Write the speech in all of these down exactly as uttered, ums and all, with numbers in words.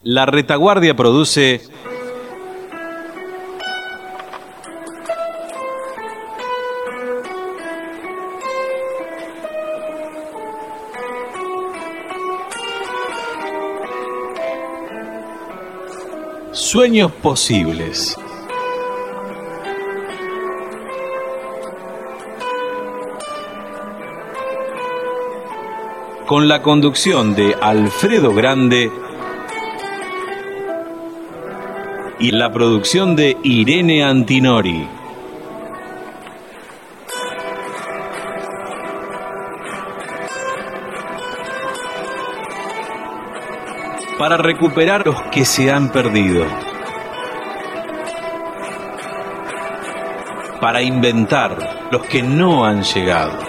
La Retaguardia produce Sueños Posibles. Con la conducción de Alfredo Grande y la producción de Irene Antinori. Para recuperar los que se han perdido. Para inventar los que no han llegado.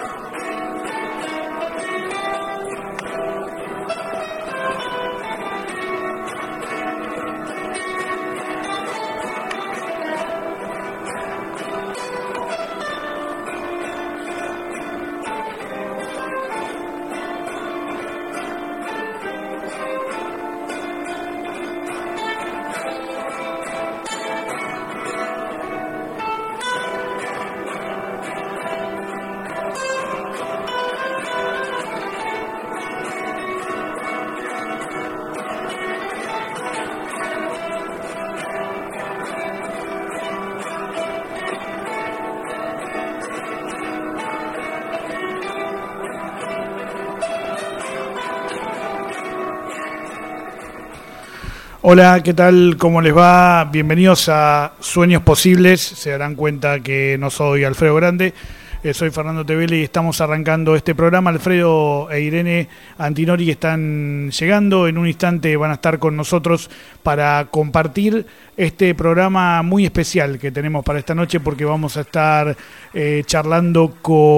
Hola, ¿qué tal? ¿Cómo les va? Bienvenidos a Sueños Posibles. Se darán cuenta que no soy Alfredo Grande, eh, soy Fernando Tevele y estamos arrancando este programa. Alfredo e Irene Antinori están llegando. En un instante van a estar con nosotros para compartir este programa muy especial que tenemos para esta noche, porque vamos a estar eh, charlando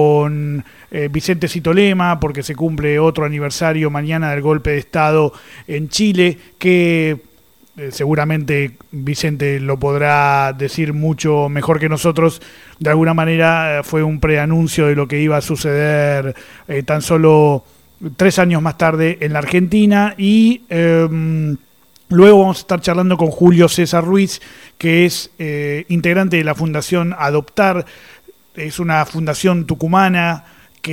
con eh, Vicente Citolema, porque se cumple otro aniversario mañana del golpe de Estado en Chile, que Eh, seguramente Vicente lo podrá decir mucho mejor que nosotros. De alguna manera eh, fue un preanuncio de lo que iba a suceder eh, tan solo tres años más tarde en la Argentina. Y eh, luego vamos a estar charlando con Julio César Ruiz, que es eh, integrante de la Fundación Adoptar. Es una fundación tucumana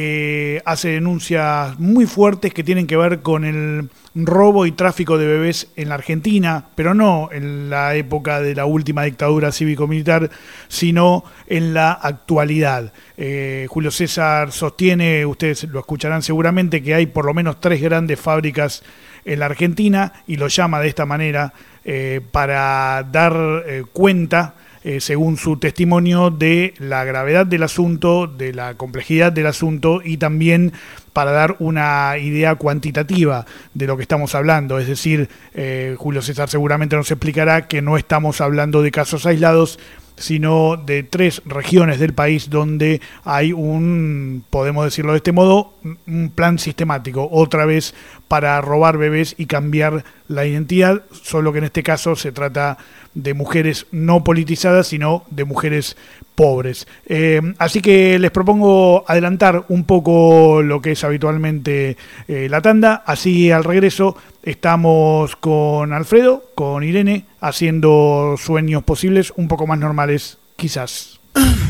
que hace denuncias muy fuertes que tienen que ver con el robo y tráfico de bebés en la Argentina, pero no en la época de la última dictadura cívico-militar, sino en la actualidad. Eh, Julio César sostiene, ustedes lo escucharán seguramente, que hay por lo menos tres grandes fábricas en la Argentina, y lo llama de esta manera eh, para dar eh, cuenta, Eh, según su testimonio, de la gravedad del asunto, de la complejidad del asunto, y también para dar una idea cuantitativa de lo que estamos hablando. Es decir, eh, Julio César seguramente nos explicará que no estamos hablando de casos aislados, sino de tres regiones del país donde hay un, podemos decirlo de este modo, un plan sistemático, otra vez para robar bebés y cambiar la identidad, solo que en este caso se trata de mujeres no politizadas, sino de mujeres pobres. Eh, así que les propongo adelantar un poco lo que es habitualmente eh, la tanda. Así al regreso estamos con Alfredo, con Irene, haciendo Sueños Posibles un poco más normales, quizás.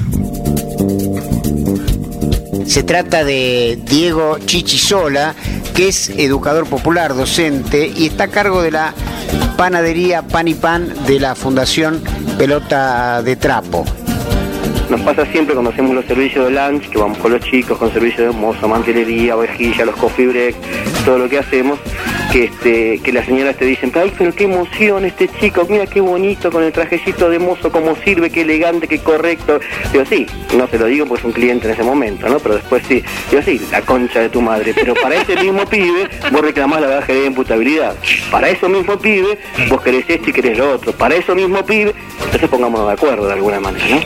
Se trata de Diego Chichisola, que es educador popular, docente, y está a cargo de la panadería Pan y Pan de la Fundación Pelota de Trapo. Nos pasa siempre cuando hacemos los servicios de lunch, que vamos con los chicos, con servicios de mozo, mantelería, ovejilla, los coffee break, todo lo que hacemos, que este que las señoras te dicen, ay, pero qué emoción este chico, mira qué bonito con el trajecito de mozo, cómo sirve, qué elegante, qué correcto. Digo, sí, no se lo digo porque es un cliente en ese momento, ¿no? Pero después sí, digo, sí, la concha de tu madre. Pero para ese mismo pibe, vos reclamás la baja de imputabilidad. Para eso mismo pibe, vos querés esto y querés lo otro. Para eso mismo pibe, entonces pongámonos de acuerdo de alguna manera, ¿no?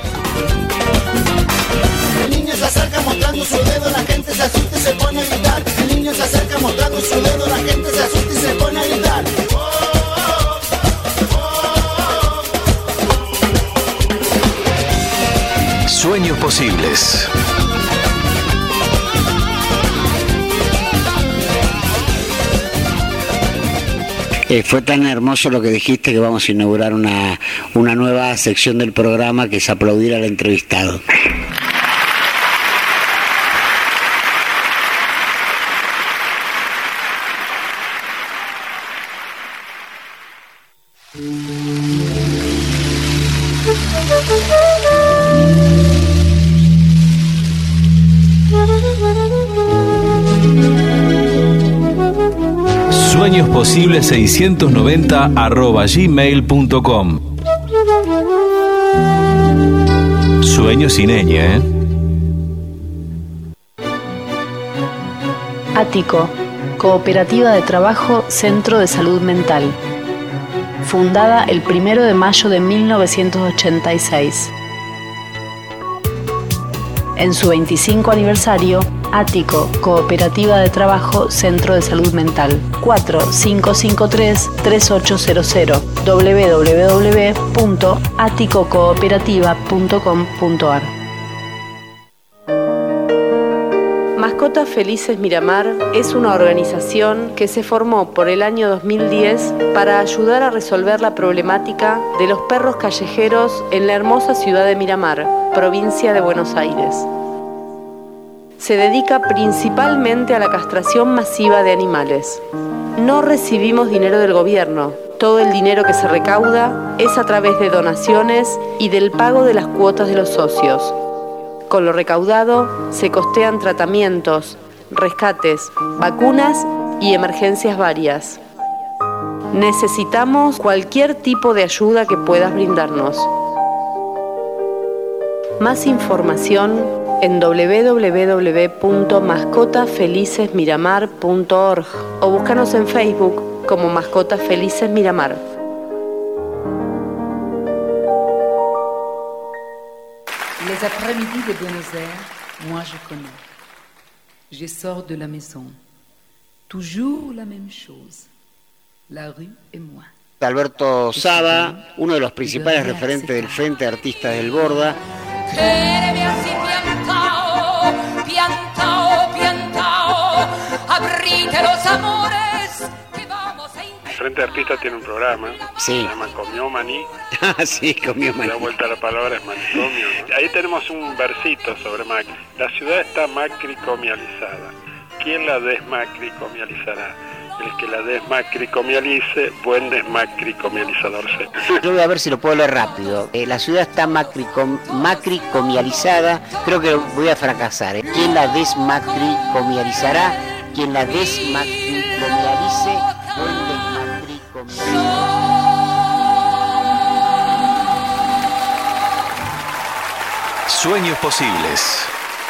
El niño se acerca mostrando su dedo, la gente se asusta y se pone a gritar. El niño se acerca mostrando su dedo, la gente se asusta y se pone a gritar. Sueños Posibles. Eh, fue tan hermoso lo que dijiste que vamos a inaugurar una, una nueva sección del programa que es aplaudir al entrevistado. Sueños Posibles seiscientos noventa arroba gmail punto com. Sueños sin ñ, ¿eh? Ático, Cooperativa de Trabajo Centro de Salud Mental. Fundada el primero de mayo de mil novecientos ochenta y seis. En su veinticinco aniversario, Ático, Cooperativa de Trabajo Centro de Salud Mental. cuatro cinco cinco tres, tres ocho cero cero, doble u doble u doble u punto ático cooperativa punto com punto a r. Mascotas Felices Miramar es una organización que se formó por el año dos mil diez para ayudar a resolver la problemática de los perros callejeros en la hermosa ciudad de Miramar, provincia de Buenos Aires. Se dedica principalmente a la castración masiva de animales. No recibimos dinero del gobierno. Todo el dinero que se recauda es a través de donaciones y del pago de las cuotas de los socios. Con lo recaudado se costean tratamientos, rescates, vacunas y emergencias varias. Necesitamos cualquier tipo de ayuda que puedas brindarnos. Más información en doble u doble u doble u punto mascotas felices miramar punto org o búscanos en Facebook como Mascotas Felices Miramar. Les après-midi de Buenos Aires, moi je connais. Je sors de la maison. Toujours la même chose. La rue et moi. Alberto Saba, uno de los principales referentes del Frente de Artistas del Borda. Quéreme así piantao, piantao, piantao, abrite los amores que vamos a intentar. El Frente de Artistas tiene un programa, sí. Se llama Comió Maní. Ah, sí, Comió Maní. La vuelta a la palabra es manicomio, ¿no? Ahí tenemos un versito sobre Macri. La ciudad está macricomializada. ¿Quién la desmacricomializará? El que la desmacricomialice, buen desmacricomializador sea. Yo voy a ver si lo puedo leer rápido. Eh, la ciudad está macricom, macricomializada. Creo que voy a fracasar. ¿eh? ¿Quién la desmacricomializará? Quien la desmacricomialice, buen desmacricomializador. Sueños Posibles.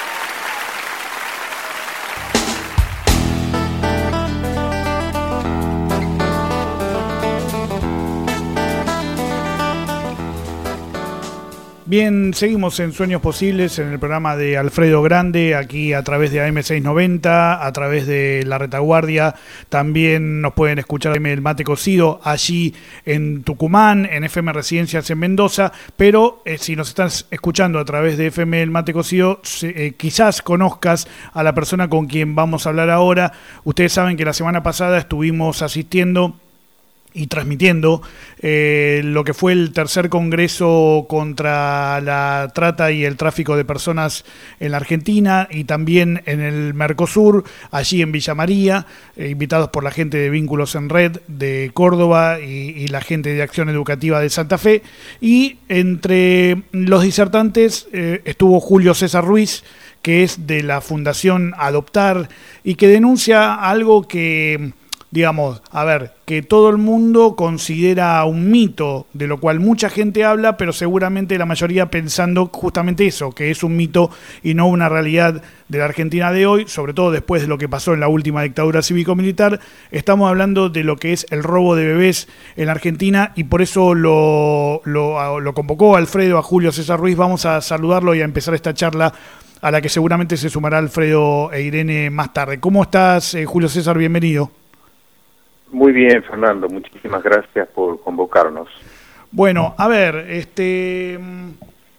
Bien, seguimos en Sueños Posibles, en el programa de Alfredo Grande, aquí a través de A M seiscientos noventa, a través de La Retaguardia. También nos pueden escuchar en el Mate Cocido, allí en Tucumán, en F M Residencias en Mendoza. Pero eh, si nos estás escuchando a través de F M El Mate Cocido, eh, quizás conozcas a la persona con quien vamos a hablar ahora. Ustedes saben que la semana pasada estuvimos asistiendo y transmitiendo eh, lo que fue el tercer congreso contra la trata y el tráfico de personas en la Argentina y también en el Mercosur, allí en Villa María, eh, invitados por la gente de Vínculos en Red de Córdoba y, y la gente de Acción Educativa de Santa Fe. Y entre los disertantes eh, estuvo Julio César Ruiz, que es de la Fundación Adoptar y que denuncia algo que, digamos, a ver, que todo el mundo considera un mito, de lo cual mucha gente habla, pero seguramente la mayoría pensando justamente eso, que es un mito y no una realidad de la Argentina de hoy, sobre todo después de lo que pasó en la última dictadura cívico-militar. Estamos hablando de lo que es el robo de bebés en la Argentina y por eso lo, lo, lo convocó Alfredo a Julio César Ruiz. Vamos a saludarlo y a empezar esta charla a la que seguramente se sumará Alfredo e Irene más tarde. ¿Cómo estás, eh, Julio César? Bienvenido. Muy bien, Fernando, muchísimas gracias por convocarnos. Bueno, a ver, este,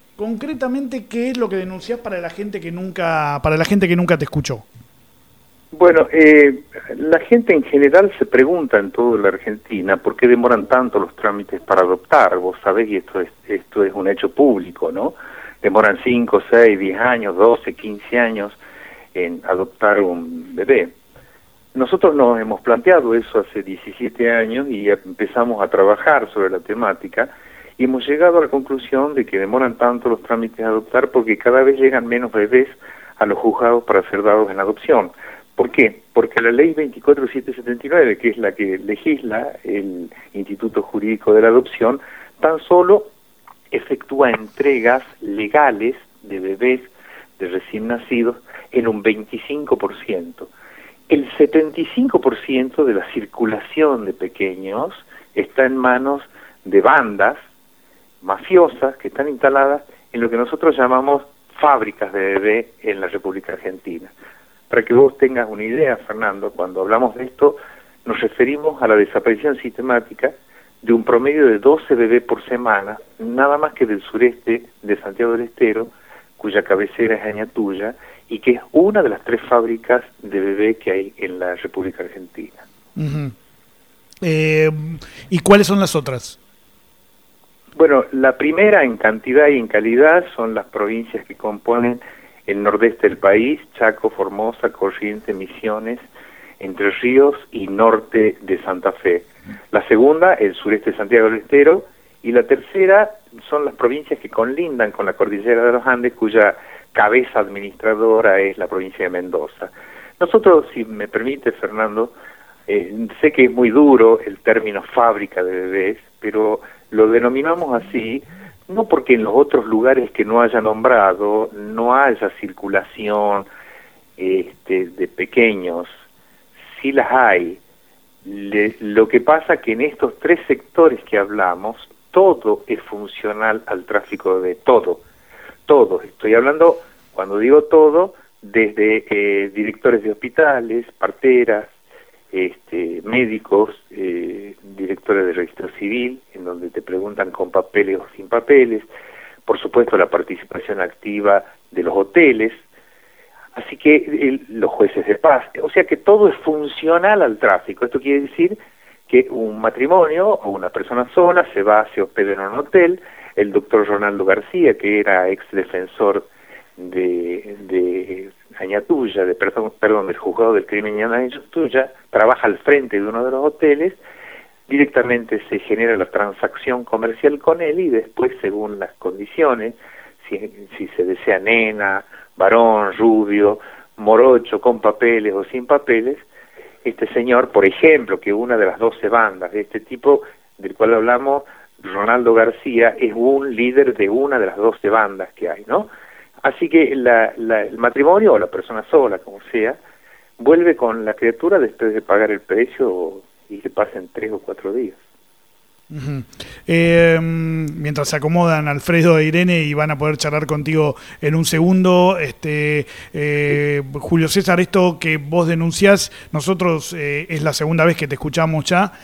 concretamente, ¿qué es lo que denunciás para la gente que nunca, para la gente que nunca te escuchó? Bueno, eh, la gente en general se pregunta en toda la Argentina por qué demoran tanto los trámites para adoptar. Vos sabés, y esto es, esto es un hecho público, ¿no? Demoran cinco, seis, diez años, doce, quince años en adoptar un bebé. Nosotros nos hemos planteado eso hace diecisiete años y empezamos a trabajar sobre la temática y hemos llegado a la conclusión de que demoran tanto los trámites de adoptar porque cada vez llegan menos bebés a los juzgados para ser dados en adopción. ¿Por qué? Porque la ley veinticuatro mil setecientos setenta y nueve, que es la que legisla el Instituto Jurídico de la Adopción, tan solo efectúa entregas legales de bebés de recién nacidos en un veinticinco por ciento. El setenta y cinco por ciento de la circulación de pequeños está en manos de bandas mafiosas que están instaladas en lo que nosotros llamamos fábricas de bebé en la República Argentina. Para que vos tengas una idea, Fernando, cuando hablamos de esto, nos referimos a la desaparición sistemática de un promedio de doce bebés por semana, nada más que del sureste de Santiago del Estero, cuya cabecera es Añatuya, y que es una de las tres fábricas de bebé que hay en la República Argentina. Uh-huh. eh, ¿Y cuáles son las otras? Bueno, la primera en cantidad y en calidad son las provincias que componen el nordeste del país: Chaco, Formosa, Corrientes, Misiones, Entre Ríos y norte de Santa Fe. La segunda, el sureste de Santiago del Estero, y la tercera son las provincias que colindan con la cordillera de los Andes, cuya cabeza administradora es la provincia de Mendoza. Nosotros, si me permite, Fernando, eh, sé que es muy duro el término fábrica de bebés, pero lo denominamos así no porque en los otros lugares que no haya nombrado no haya circulación este, de pequeños. Sí las hay. Le, lo que pasa que en estos tres sectores que hablamos, todo es funcional al tráfico de todo. Todo. Estoy hablando, cuando digo todo, desde eh, directores de hospitales, parteras, este, médicos, eh, directores de registro civil, en donde te preguntan con papeles o sin papeles, por supuesto la participación activa de los hoteles, así que el, los jueces de paz, o sea que todo es funcional al tráfico. Esto quiere decir que un matrimonio o una persona sola se va, se hospeda en un hotel. El doctor Ronaldo García, que era ex defensor de, de Añatuya, de, perdón, perdón, del juzgado del crimen de Añatuya, trabaja al frente de uno de los hoteles, directamente se genera la transacción comercial con él y después, según las condiciones, si, si se desea nena, varón, rubio, morocho, con papeles o sin papeles, este señor, por ejemplo, que una de las doce bandas de este tipo del cual hablamos, Ronaldo García, es un líder de una de las doce bandas que hay, ¿no? Así que la, la, el matrimonio o la persona sola, como sea, vuelve con la criatura después de pagar el precio y que pasen tres o cuatro días. Uh-huh. Eh, mientras se acomodan Alfredo e Irene y van a poder charlar contigo en un segundo, este eh, Julio César, esto que vos denunciás, nosotros eh, es la segunda vez que te escuchamos ya,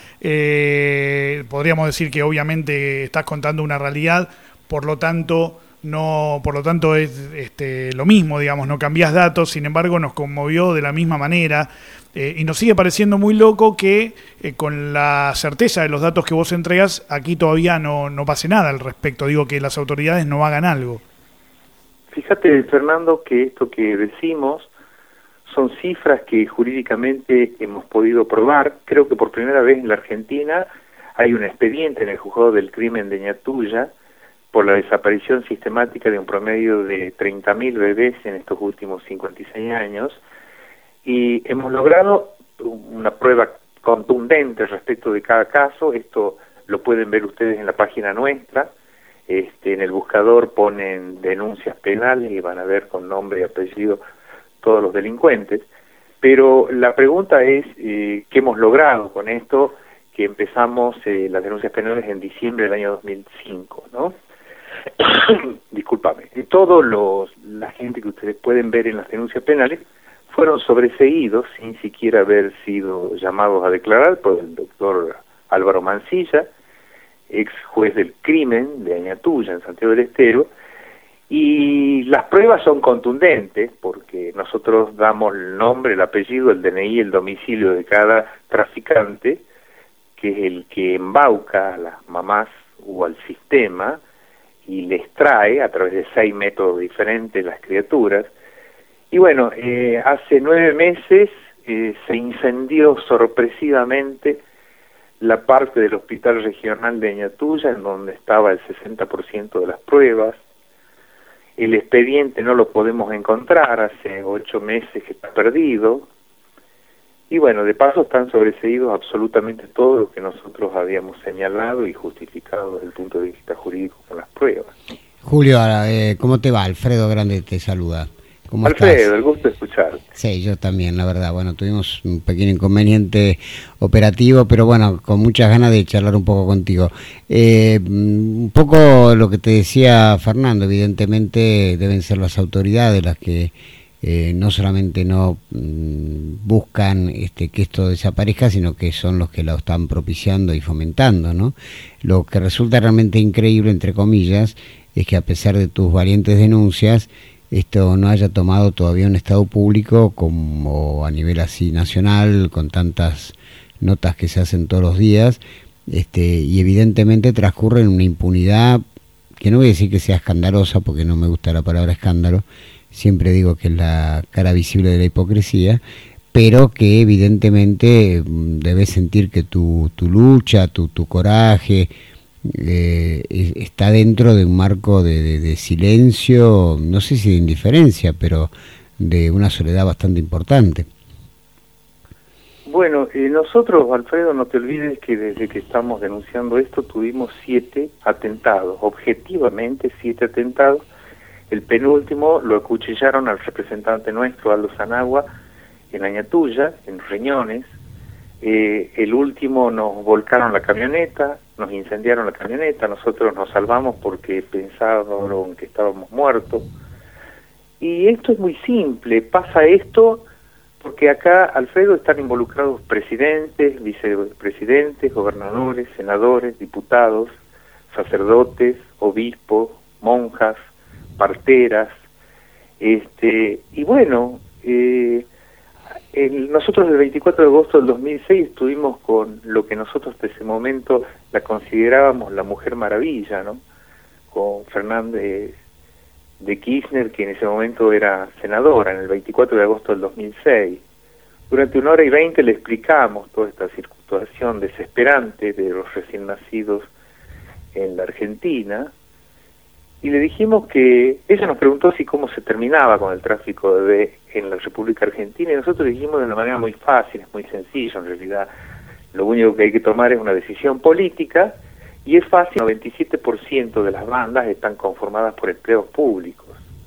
eh, podríamos decir que obviamente estás contando una realidad, por lo tanto no, por lo tanto es este, lo mismo, digamos, no cambiás datos, sin embargo nos conmovió de la misma manera. Eh, y nos sigue pareciendo muy loco que eh, con la certeza de los datos que vos entregas, aquí todavía no, no pase nada al respecto. Digo, que las autoridades no hagan algo. Fíjate, Fernando, que esto que decimos son cifras que jurídicamente hemos podido probar. Creo que por primera vez en la Argentina hay un expediente en el juzgado del crimen de Añatuya por la desaparición sistemática de un promedio de treinta mil bebés en estos últimos cincuenta y seis años. Y hemos logrado una prueba contundente respecto de cada caso. Esto lo pueden ver ustedes en la página nuestra. Este, en el buscador ponen denuncias penales y van a ver con nombre y apellido todos los delincuentes. Pero la pregunta es, eh, ¿qué hemos logrado con esto? Que empezamos eh, las denuncias penales en diciembre del año dos mil cinco, ¿no? Discúlpame. Todos los, la gente que ustedes pueden ver en las denuncias penales fueron sobreseídos sin siquiera haber sido llamados a declarar por el doctor Álvaro Mancilla, ex juez del crimen de Añatuya en Santiago del Estero, Y las pruebas son contundentes porque nosotros damos el nombre, el apellido, el D N I, el domicilio de cada traficante, que es el que embauca a las mamás o al sistema y les trae a través de seis métodos diferentes las criaturas. Y bueno, eh, hace nueve meses eh, se incendió sorpresivamente la parte del Hospital Regional de Añatuya, en donde estaba el sesenta por ciento de las pruebas. El expediente no lo podemos encontrar, hace ocho meses que está perdido. Y bueno, de paso están sobreseídos absolutamente todo lo que nosotros habíamos señalado y justificado desde el punto de vista jurídico con las pruebas. Julio, eh, ¿cómo te va? Alfredo Grande te saluda. ¿Cómo Alfredo, estás? el gusto de escucharte. Sí, yo también, la verdad. Bueno, tuvimos un pequeño inconveniente operativo, pero bueno, con muchas ganas de charlar un poco contigo. Eh, un poco lo que te decía Fernando, evidentemente deben ser las autoridades las que eh, no solamente no mmm, buscan este, que esto desaparezca, sino que son los que lo están propiciando y fomentando, ¿no? Lo que resulta realmente increíble, entre comillas, es que a pesar de tus valientes denuncias, esto no haya tomado todavía un estado público como a nivel así nacional, con tantas notas que se hacen todos los días, este, y evidentemente transcurre en una impunidad que no voy a decir que sea escandalosa, porque no me gusta la palabra escándalo, siempre digo que es la cara visible de la hipocresía, pero que evidentemente debes sentir que tu, tu lucha, tu, tu coraje, Eh, está dentro de un marco de, de, de silencio, no sé si de indiferencia, pero de una soledad bastante importante. Bueno, eh, nosotros, Alfredo, no te olvides que desde que estamos denunciando esto tuvimos siete atentados, objetivamente siete atentados. El penúltimo lo acuchillaron al representante nuestro, Aldo Zanagua, en Añatuya, en Reñones. Eh, el último nos volcaron la camioneta, nos incendiaron la camioneta, nosotros nos salvamos porque pensaron que estábamos muertos. Y esto es muy simple, pasa esto porque acá, Alfredo, están involucrados presidentes, vicepresidentes, gobernadores, senadores, diputados, sacerdotes, obispos, monjas, parteras, este, y bueno, eh, El, nosotros el veinticuatro de agosto del dos mil seis estuvimos con lo que nosotros hasta ese momento la considerábamos la Mujer Maravilla, ¿no? Con Fernández de Kirchner, que en ese momento era senadora, en el veinticuatro de agosto del dos mil seis. Durante una hora y veinte le explicamos toda esta situación desesperante de los recién nacidos en la Argentina, y le dijimos que ella nos preguntó si cómo se terminaba con el tráfico de bebés en la República Argentina, y nosotros le dijimos de una manera muy fácil, es muy sencillo en realidad. Lo único que hay que tomar es una decisión política, y es fácil. El noventa y siete por ciento de las bandas están conformadas por empleos públicos.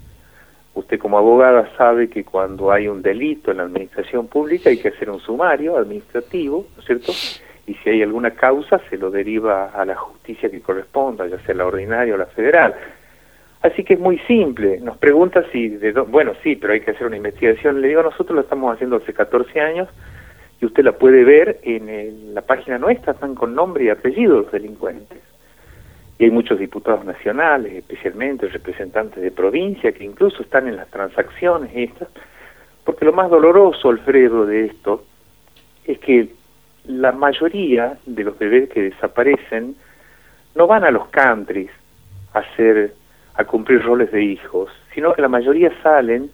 Usted como abogada sabe que cuando hay un delito en la administración pública hay que hacer un sumario administrativo, ¿no es cierto? Y si hay alguna causa se lo deriva a la justicia que corresponda, ya sea la ordinaria o la federal. Así que es muy simple. Nos pregunta si, de do... bueno, sí, pero hay que hacer una investigación. Le digo, nosotros lo estamos haciendo hace catorce años y usted la puede ver en el, la página nuestra, están con nombre y apellido los delincuentes. Y hay muchos diputados nacionales, especialmente representantes de provincia, que incluso están en las transacciones estas. Porque lo más doloroso, Alfredo, de esto es que la mayoría de los bebés que desaparecen no van a los countries a hacer a cumplir roles de hijos, sino que la mayoría salen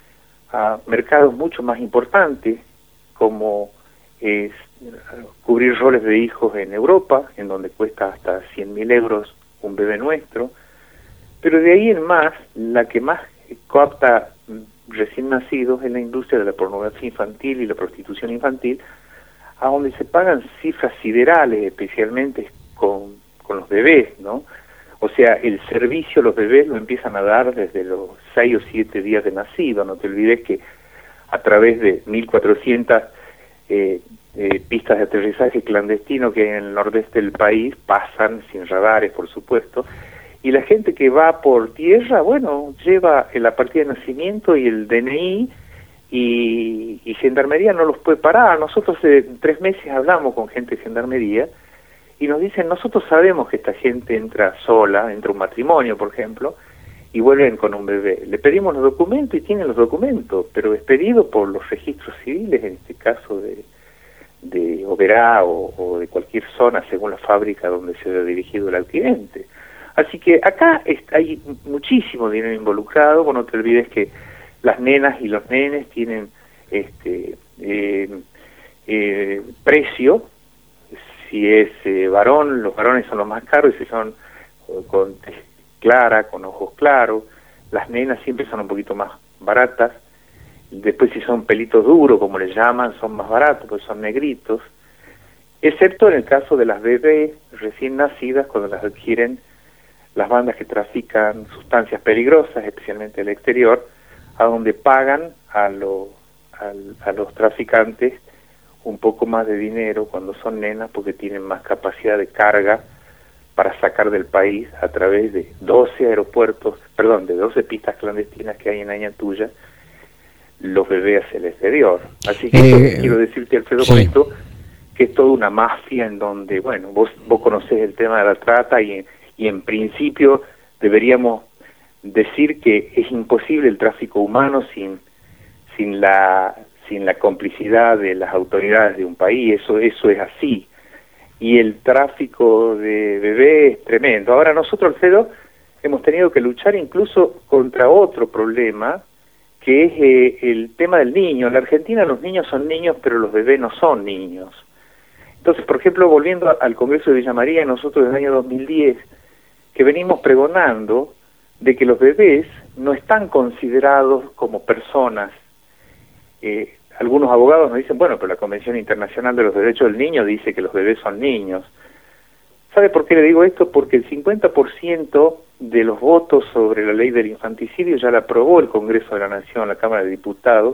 a mercados mucho más importantes, como es cubrir roles de hijos en Europa, en donde cuesta hasta cien mil euros un bebé nuestro, pero de ahí en más, la que más coapta recién nacidos es la industria de la pornografía infantil y la prostitución infantil, a donde se pagan cifras siderales, especialmente con, con los bebés, ¿no? O sea, el servicio a los bebés lo empiezan a dar desde los seis o siete días de nacido. No te olvides que a través de mil cuatrocientas eh, eh, pistas de aterrizaje clandestino que hay en el nordeste del país pasan sin radares, por supuesto, y la gente que va por tierra, bueno, lleva la partida de nacimiento y el D N I, y, y Gendarmería no los puede parar. Nosotros hace tres meses hablamos con gente de Gendarmería y nos dicen, nosotros sabemos que esta gente entra sola, entra un matrimonio, por ejemplo, y vuelven con un bebé. Le pedimos los documentos y tienen los documentos, pero expedido por los registros civiles, en este caso de, de Oberá o, o de cualquier zona según la fábrica donde se ha dirigido el adquirente. Así que acá es, hay muchísimo dinero involucrado. Bueno, no te olvides que las nenas y los nenes tienen este eh, eh, precio. Si es eh, varón, los varones son los más caros, y si son con tez clara, con ojos claros, las nenas siempre son un poquito más baratas. Después, si son pelitos duros, como les llaman, son más baratos, pues son negritos, excepto en el caso de las bebés recién nacidas, cuando las adquieren las bandas que trafican sustancias peligrosas, especialmente del exterior, a donde pagan a, lo, a, a los traficantes un poco más de dinero cuando son nenas, porque tienen más capacidad de carga para sacar del país a través de doce aeropuertos, perdón, de doce pistas clandestinas que hay en Añatuya, los bebés hacia el exterior. Así que eh, esto, quiero decirte, Alfredo, sí, con esto, que es toda una mafia en donde, bueno, vos, vos conocés el tema de la trata y, y en principio deberíamos decir que es imposible el tráfico humano sin, sin la sin la complicidad de las autoridades de un país. Eso, eso es así. Y el tráfico de bebés es tremendo. Ahora nosotros, Alfredo, hemos tenido que luchar incluso contra otro problema, que es eh, el tema del niño. En la Argentina los niños son niños, pero los bebés no son niños. Entonces, por ejemplo, volviendo al Congreso de Villa María, nosotros desde el año dos mil diez, que venimos pregonando de que los bebés no están considerados como personas. Eh, algunos abogados nos dicen, bueno, pero la Convención Internacional de los Derechos del Niño dice que los bebés son niños. ¿Sabe por qué le digo esto? Porque el cincuenta por ciento de los votos sobre la ley del infanticidio ya la aprobó el Congreso de la Nación, la Cámara de Diputados,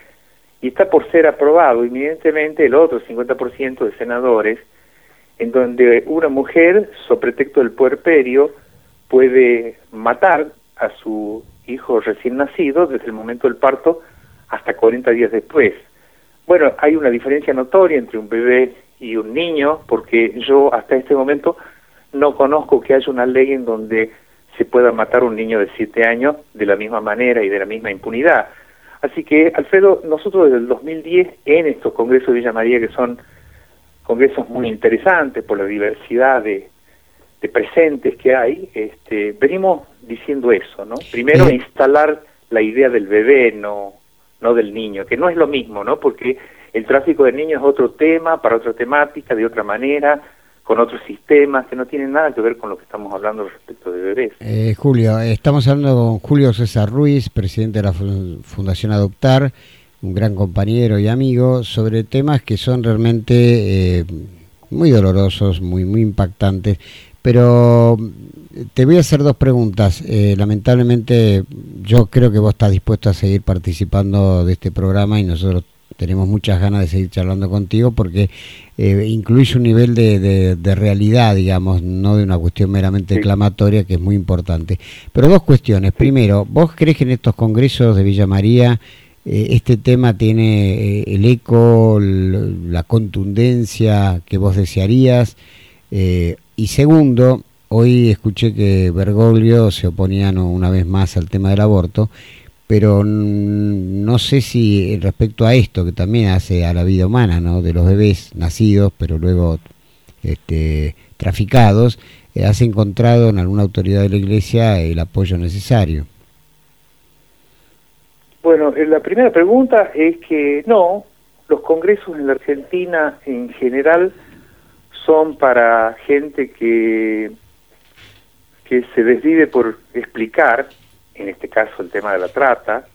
y está por ser aprobado inminentemente el otro cincuenta por ciento de senadores, en donde una mujer, so pretexto del puerperio, puede matar a su hijo recién nacido desde el momento del parto hasta cuarenta días después. Bueno, hay una diferencia notoria entre un bebé y un niño, porque yo hasta este momento no conozco que haya una ley en donde se pueda matar a un niño de siete años de la misma manera y de la misma impunidad. Así que, Alfredo, nosotros desde el dos mil diez, en estos congresos de Villa María, que son congresos muy interesantes por la diversidad de, de presentes que hay, este, venimos diciendo eso, ¿no? Primero, sí, instalar la idea del bebé, no no del niño, que no es lo mismo, ¿no? Porque el tráfico de niños es otro tema, para otra temática, de otra manera, con otros sistemas, que no tienen nada que ver con lo que estamos hablando respecto de bebés. Eh, Julio, estamos hablando con Julio César Ruiz, presidente de la Fundación Adoptar, un gran compañero y amigo, sobre temas que son realmente eh, muy dolorosos, muy, muy impactantes, pero te voy a hacer dos preguntas. Eh, lamentablemente yo creo que vos estás dispuesto a seguir participando de este programa y nosotros tenemos muchas ganas de seguir charlando contigo porque eh, incluís un nivel de, de, de realidad, digamos, no de una cuestión meramente declamatoria, que es muy importante. Pero dos cuestiones. Primero, ¿vos crees que en estos congresos de Villa María eh, este tema tiene eh, el eco, el, la contundencia que vos desearías? Eh, y segundo, hoy escuché que Bergoglio se oponía no, una vez más al tema del aborto, pero no sé si respecto a esto que también hace a la vida humana, ¿no?, de los bebés nacidos pero luego este, traficados, eh, has encontrado en alguna autoridad de la Iglesia el apoyo necesario. Bueno, la primera pregunta es que no, los congresos en la Argentina en general son para gente que que se desvive por explicar, en este caso el tema de la trata,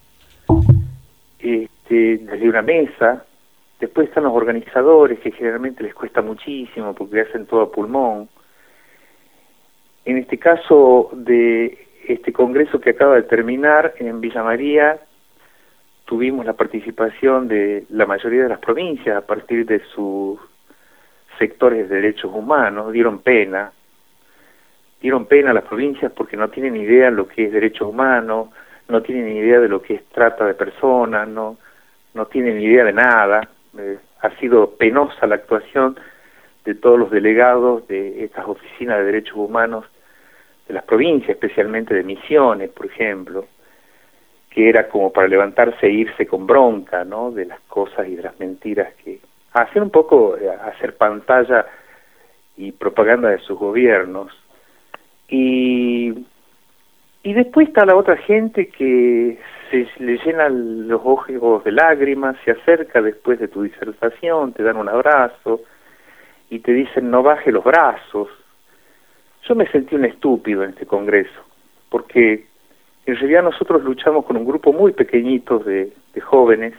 este, desde una mesa. Después están los organizadores, que generalmente les cuesta muchísimo porque hacen todo a pulmón. En este caso de este congreso que acaba de terminar en Villa María, tuvimos la participación de la mayoría de las provincias a partir de sus sectores de derechos humanos. Dieron pena. Dieron pena a las provincias porque no tienen idea de lo que es derechos humanos, no tienen idea de lo que es trata de personas, no, no tienen idea de nada. Eh, ha sido penosa la actuación de todos los delegados de estas oficinas de derechos humanos de las provincias, especialmente de Misiones, por ejemplo, que era como para levantarse e irse con bronca, ¿no?, de las cosas y de las mentiras que... Hacer un poco, hacer pantalla y propaganda de sus gobiernos. Y, y después está la otra gente que se le llenan los ojos de lágrimas, se acerca después de tu disertación, te dan un abrazo y te dicen no baje los brazos. Yo me sentí un estúpido en este congreso, porque en realidad nosotros luchamos con un grupo muy pequeñito de, de jóvenes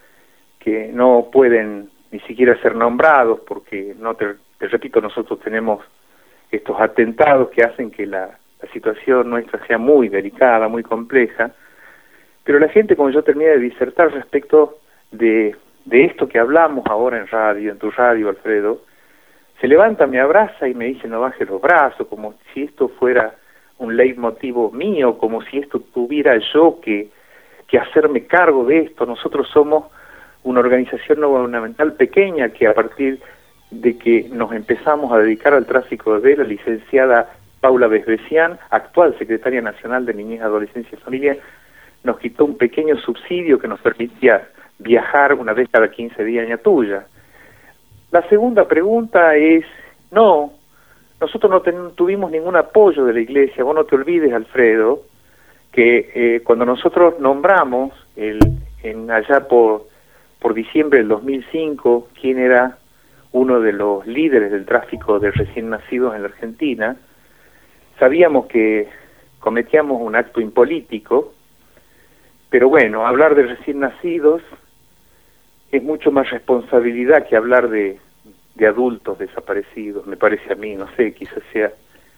que no pueden ni siquiera ser nombrados, porque, no te, te repito, nosotros tenemos estos atentados que hacen que la, la situación nuestra sea muy delicada, muy compleja, pero la gente, como yo terminé de disertar respecto de, de esto que hablamos ahora en radio, en tu radio, Alfredo, se levanta, me abraza y me dice no bajes los brazos, como si esto fuera un leitmotiv mío, como si esto tuviera yo que, que hacerme cargo de esto. Nosotros somos una organización no gubernamental pequeña que a partir de que nos empezamos a dedicar al tráfico de velas, la licenciada Paula Besbesian, actual secretaria nacional de Niñez, Adolescencia y Familia, nos quitó un pequeño subsidio que nos permitía viajar una vez cada quince días a Ñatuya. La segunda pregunta es, no, nosotros no ten, tuvimos ningún apoyo de la Iglesia. Vos no te olvides, Alfredo, que eh, cuando nosotros nombramos el, en allá por, por diciembre del dos mil cinco quién era uno de los líderes del tráfico de recién nacidos en la Argentina, sabíamos que cometíamos un acto impolítico, pero bueno, hablar de recién nacidos es mucho más responsabilidad que hablar de, de adultos desaparecidos, me parece a mí, no sé, quizás sea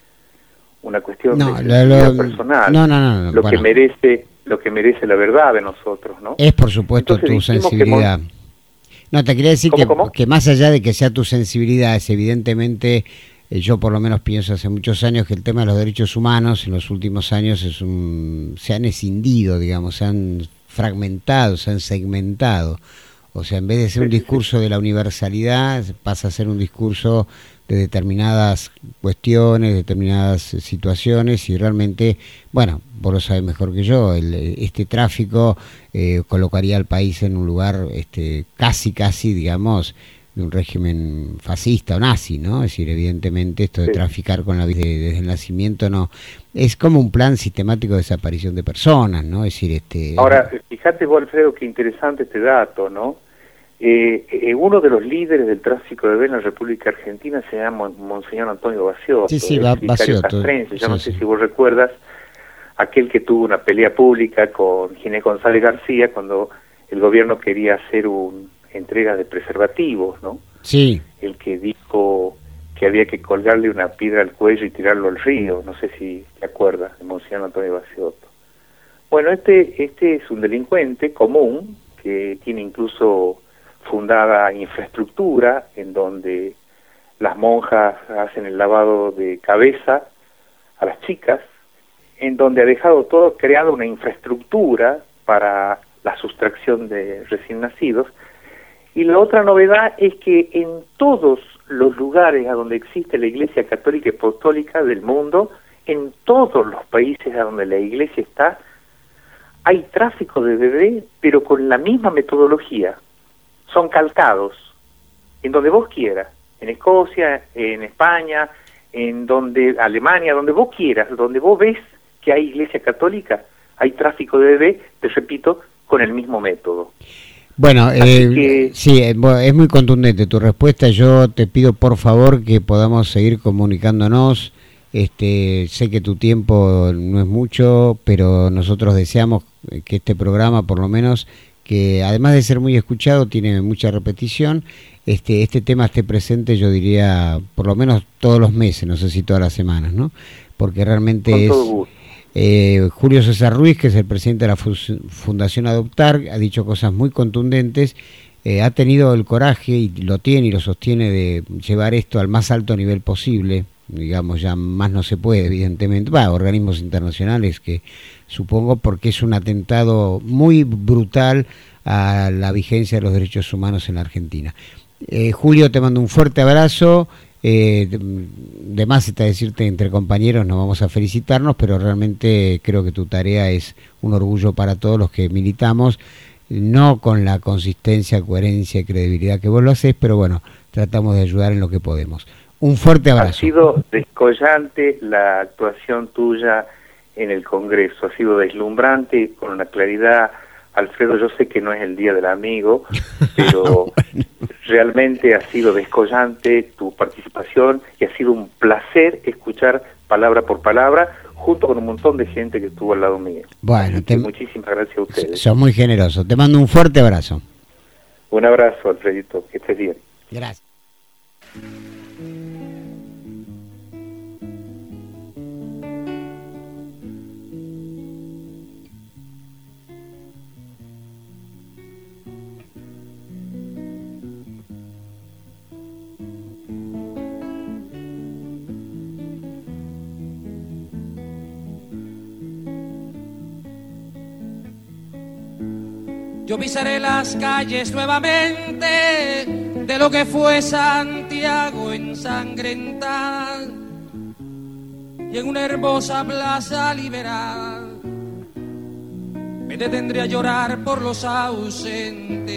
una cuestión no, de lo, lo, personal, no, no, no, no, lo bueno. que merece, lo que merece la verdad de nosotros, ¿no? Es por supuesto Entonces, tu sensibilidad. Mon... No, te quería decir ¿Cómo, que, cómo? que más allá de que sea tu sensibilidad, es evidentemente, eh, yo por lo menos pienso hace muchos años que el tema de los derechos humanos en los últimos años es un, se han escindido, digamos, se han fragmentado, se han segmentado. O sea, en vez de ser un discurso de la universalidad, pasa a ser un discurso de determinadas cuestiones, determinadas situaciones, y realmente, bueno, vos lo sabés mejor que yo, el, este tráfico eh, colocaría al país en un lugar este, casi, casi, digamos, de un régimen fascista o nazi, ¿no? Es decir, evidentemente esto de sí. traficar con la vida de, desde el nacimiento no es como un plan sistemático de desaparición de personas, ¿no? Es decir, este ahora fíjate vos, Alfredo, qué interesante este dato, ¿no? Eh, eh, uno de los líderes del tráfico de velas en la República Argentina se llama Monseñor Antonio Baciotto. Sí, sí, va, Baciotto. Castrense. Yo sí, no sé sí. si vos recuerdas aquel que tuvo una pelea pública con Ginés González García cuando el gobierno quería hacer un entrega de preservativos, ¿no? Sí. El que dijo que había que colgarle una piedra al cuello y tirarlo al río, no sé si te acuerdas de Monseñor Antonio Baciotto. Bueno, este este es un delincuente común que tiene incluso fundada infraestructura en donde las monjas hacen el lavado de cabeza a las chicas, en donde ha dejado todo creado una infraestructura para la sustracción de recién nacidos. Y la otra novedad es que en todos los lugares a donde existe la Iglesia Católica y Apostólica del mundo, en todos los países a donde la Iglesia está, hay tráfico de bebés, pero con la misma metodología. Son calcados, en donde vos quieras, en Escocia, en España, en donde Alemania, donde vos quieras, donde vos ves que hay Iglesia Católica, hay tráfico de bebés, te repito, con el mismo método. Bueno, eh, que... sí, es muy contundente tu respuesta. Yo te pido por favor que podamos seguir comunicándonos. Este, sé que tu tiempo no es mucho, pero nosotros deseamos que este programa, por lo menos, que además de ser muy escuchado, tiene mucha repetición, este, este tema esté presente, yo diría, por lo menos todos los meses, no sé si todas las semanas, ¿no? Porque realmente es... Eh, Julio César Ruiz, que es el presidente de la Fundación Adoptar, ha dicho cosas muy contundentes, eh, ha tenido el coraje, y lo tiene y lo sostiene, de llevar esto al más alto nivel posible, digamos, ya más no se puede, evidentemente, va, organismos internacionales que supongo, porque es un atentado muy brutal a la vigencia de los derechos humanos en la Argentina. Eh, Julio, te mando un fuerte abrazo. Eh, de, de más está decirte, entre compañeros nos vamos a felicitarnos, pero realmente creo que tu tarea es un orgullo para todos los que militamos, no con la consistencia, coherencia y credibilidad que vos lo hacés, pero bueno, tratamos de ayudar en lo que podemos. Un fuerte abrazo. Ha sido descollante la actuación tuya en el Congreso, ha sido deslumbrante, con una claridad. Alfredo, yo sé que no es el Día del Amigo, pero bueno, realmente ha sido descollante tu participación y ha sido un placer escuchar palabra por palabra, junto con un montón de gente que estuvo al lado mío. Bueno, te... muchísimas gracias a ustedes. Son muy generosos. Te mando un fuerte abrazo. Un abrazo, Alfredito, que estés bien. Gracias. Yo pisaré las calles nuevamente de lo que fue Santiago ensangrentada y en una hermosa plaza liberada me detendré a llorar por los ausentes.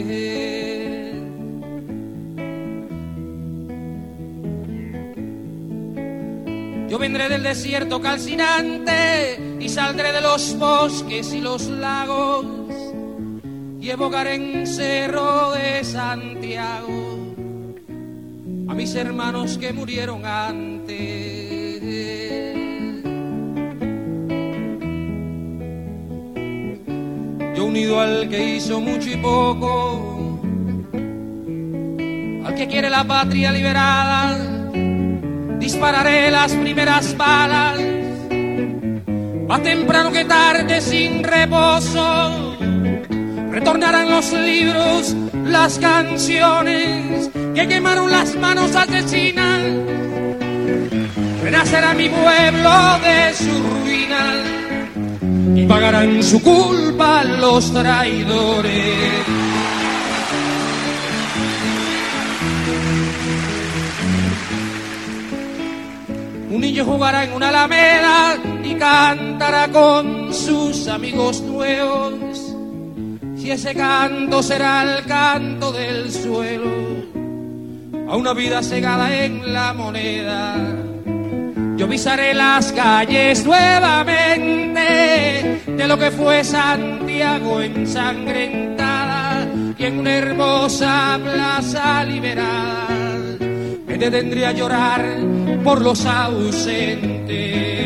Yo vendré del desierto calcinante y saldré de los bosques y los lagos y evocaré en Cerro de Santiago a mis hermanos que murieron antes. Yo unido al que hizo mucho y poco, al que quiere la patria liberada, dispararé las primeras balas, más temprano que tarde sin reposo. Retornarán los libros, las canciones que quemaron las manos asesinas. Renacerá mi pueblo de su ruina y pagarán su culpa los traidores. Un niño jugará en una alameda y cantará con sus amigos nuevos. Y ese canto será el canto del suelo a una vida cegada en la moneda. Yo pisaré las calles nuevamente de lo que fue Santiago ensangrentada y en una hermosa plaza liberada me detendré a llorar por los ausentes.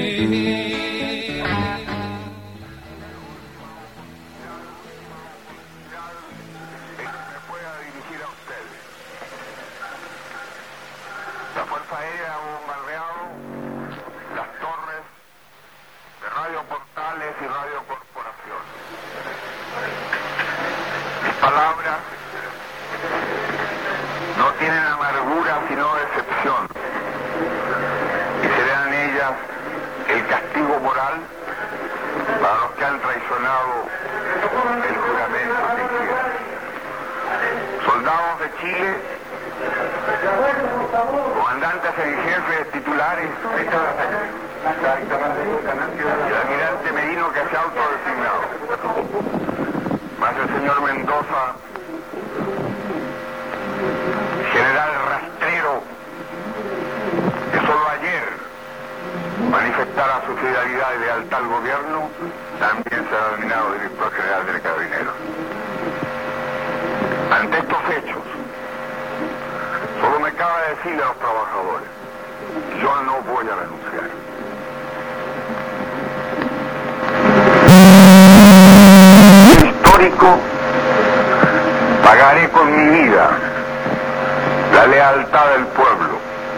Pagaré con mi vida la lealtad del pueblo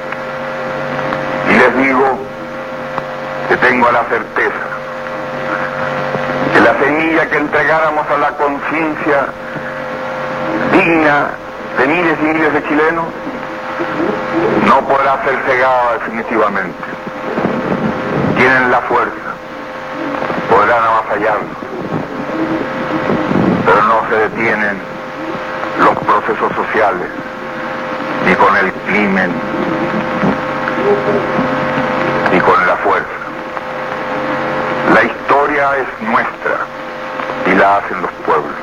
y les digo que tengo la certeza que la semilla que entregáramos a la conciencia digna de miles y miles de chilenos no podrá ser cegada definitivamente. Tienen la fuerza, podrán avasallarnos, pero no se detienen los procesos sociales ni con el crimen, ni con la fuerza. La historia es nuestra y la hacen los pueblos.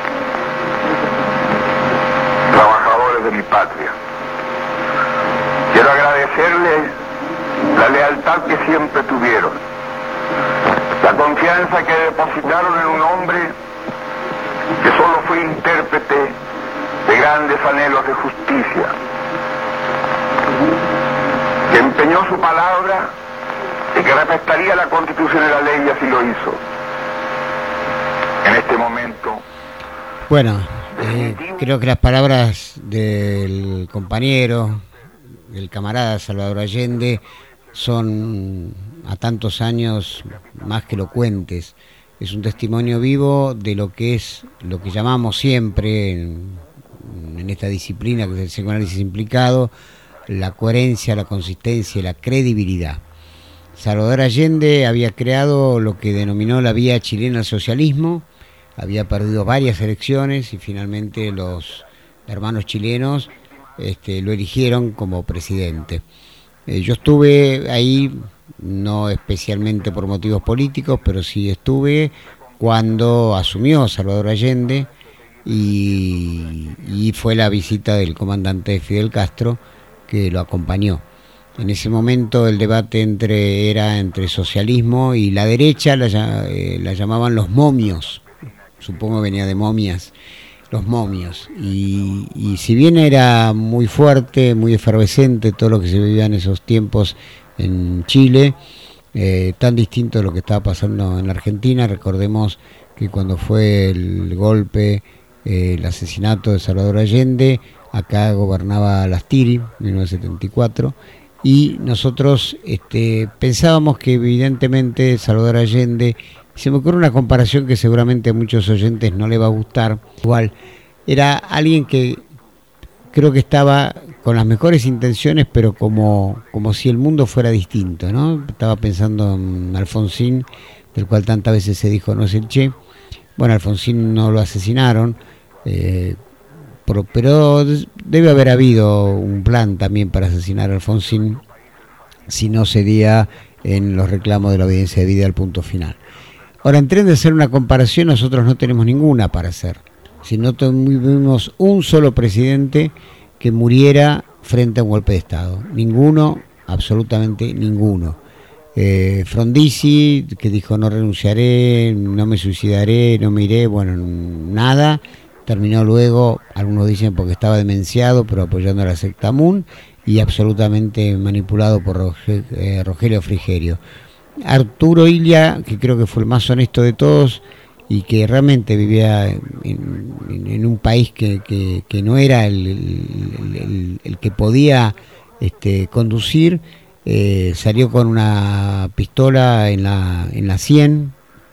Trabajadores de mi patria, quiero agradecerles la lealtad que siempre tuvieron, la confianza que depositaron en un hombre que solo fue intérprete de grandes anhelos de justicia, que empeñó su palabra de que respetaría la Constitución y la ley, y así lo hizo. En este momento... Bueno, eh, creo que las palabras del compañero, del camarada Salvador Allende, son a tantos años más que elocuentes. Es un testimonio vivo de lo que es, lo que llamamos siempre en, en esta disciplina que es el psicoanálisis implicado, la coherencia, la consistencia y la credibilidad. Salvador Allende había creado lo que denominó la vía chilena al socialismo, había perdido varias elecciones y finalmente los hermanos chilenos este, lo eligieron como presidente. Eh, yo estuve ahí, no especialmente por motivos políticos, pero sí estuve cuando asumió Salvador Allende y, y fue la visita del comandante Fidel Castro que lo acompañó. En ese momento el debate entre era entre socialismo y la derecha, la, eh, la llamaban los momios, supongo venía de momias, los momios, y, y si bien era muy fuerte, muy efervescente todo lo que se vivía en esos tiempos en Chile, eh, tan distinto de lo que estaba pasando en la Argentina. Recordemos que cuando fue el golpe, eh, el asesinato de Salvador Allende, acá gobernaba Lastiri, mil novecientos setenta y cuatro, y nosotros este, pensábamos que evidentemente Salvador Allende, se me ocurre una comparación que seguramente a muchos oyentes no le va a gustar, igual, era alguien que creo que estaba con las mejores intenciones, pero como, como si el mundo fuera distinto, ¿no? Estaba pensando en Alfonsín, del cual tantas veces se dijo no es el Che. Bueno, Alfonsín no lo asesinaron, eh, pero, pero debe haber habido un plan también para asesinar a Alfonsín, si no sería en los reclamos de la obediencia debida al punto final. Ahora, en tren de hacer una comparación, nosotros no tenemos ninguna para hacer. Si no tuvimos un solo presidente que muriera frente a un golpe de Estado. Ninguno, absolutamente ninguno. Eh, Frondizi, que dijo no renunciaré, no me suicidaré, no me iré, bueno, nada. Terminó luego, algunos dicen porque estaba demenciado, pero apoyando a la secta Moon, y absolutamente manipulado por Roge, eh, Rogelio Frigerio. Arturo Illia, que creo que fue el más honesto de todos y que realmente vivía en, en, en un país que, que, que no era el, el, el, el que podía este, conducir, eh, salió con una pistola en la, en la sien,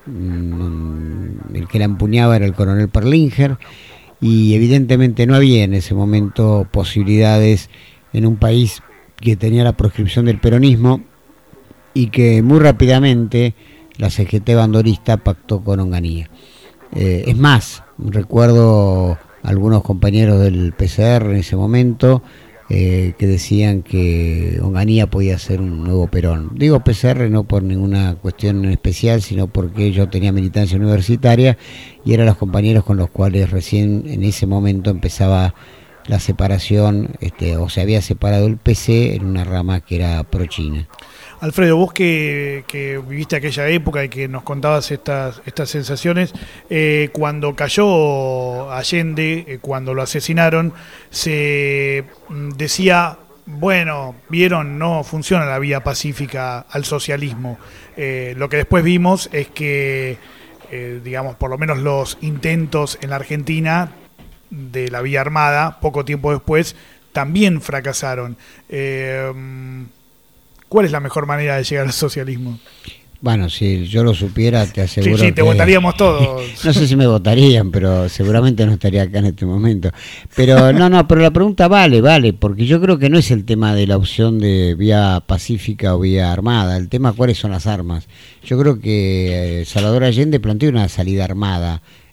el que la empuñaba era el coronel Perlinger, y evidentemente no había en ese momento posibilidades en un país que tenía la proscripción del peronismo y que muy rápidamente la C G T bandorista pactó con Onganía. Eh, es más, recuerdo algunos compañeros del P C R en ese momento eh, que decían que Onganía podía ser un nuevo Perón. Digo P C R no por ninguna cuestión especial, sino porque yo tenía militancia universitaria y eran los compañeros con los cuales recién en ese momento empezaba la separación, este, o se había separado el P C en una rama que era pro-China. Alfredo, vos que, que viviste aquella época y que nos contabas estas, estas sensaciones, eh, cuando cayó Allende, eh, cuando lo asesinaron, se decía, bueno, vieron, no funciona la vía pacífica al socialismo. Eh, lo que después vimos es que, eh, digamos, por lo menos los intentos en la Argentina de la vía armada, poco tiempo después, también fracasaron. Eh, ¿Cuál es la mejor manera de llegar al socialismo? Bueno, si yo lo supiera, te aseguro sí, sí, te que... votaríamos todos. No sé si me votarían, pero seguramente no estaría acá en este momento. Pero no, no, pero la pregunta vale, vale, porque yo creo que no es el tema de la opción de vía pacífica o vía armada, el tema cuáles son las armas. Yo creo que Salvador Allende planteó una salida armada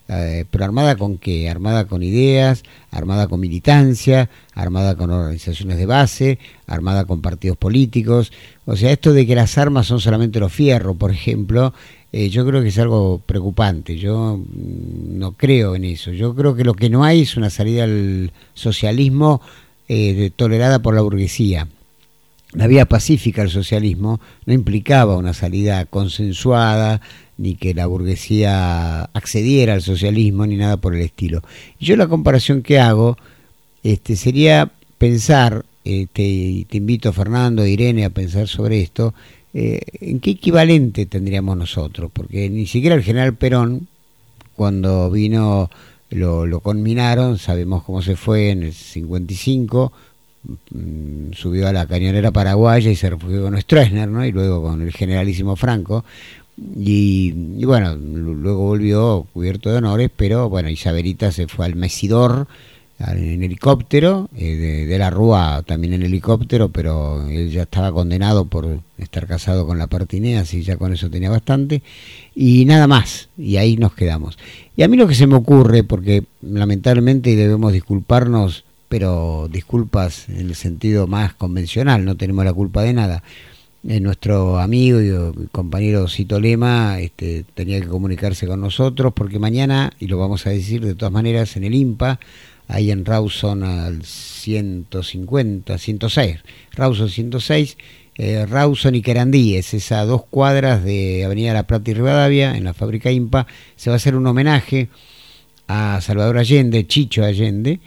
Eh, pero ¿armada con qué? Armada con ideas, armada con militancia, armada con organizaciones de base, armada con partidos políticos. O sea, esto de que las armas son solamente los fierros, por ejemplo, eh, yo creo que es algo preocupante. Yo mm, no creo en eso. Yo creo que lo que no hay es una salida al socialismo eh, tolerada por la burguesía. La vía pacífica al socialismo no implicaba una salida consensuada, ni que la burguesía accediera al socialismo, ni nada por el estilo. Y yo la comparación que hago este, sería pensar, este, y te invito Fernando, Irene, a pensar sobre esto, eh, en qué equivalente tendríamos nosotros, porque ni siquiera el general Perón, cuando vino, lo, lo conminaron, sabemos cómo se fue en el cincuenta y cinco, subió a la cañonera paraguaya y se refugió con Stroessner, ¿no? Y luego con el generalísimo Franco. Y, y bueno, luego volvió cubierto de honores, pero bueno, Isabelita se fue al Mesidor en helicóptero, eh, de, de la Rúa también en helicóptero, pero él ya estaba condenado por estar casado con la Partinea, así ya con eso tenía bastante, y nada más, y ahí nos quedamos. Y a mí lo que se me ocurre, porque lamentablemente debemos disculparnos, pero disculpas en el sentido más convencional, no tenemos la culpa de nada. Eh, nuestro amigo y compañero Cito Lema este, tenía que comunicarse con nosotros porque mañana, y lo vamos a decir de todas maneras, en el IMPA, ahí en Rawson al ciento cincuenta, ciento seis, Rawson ciento seis, eh, Rawson y Querandíes, esas dos cuadras de Avenida La Plata y Rivadavia, en la fábrica IMPA, se va a hacer un homenaje a Salvador Allende, Chicho Allende,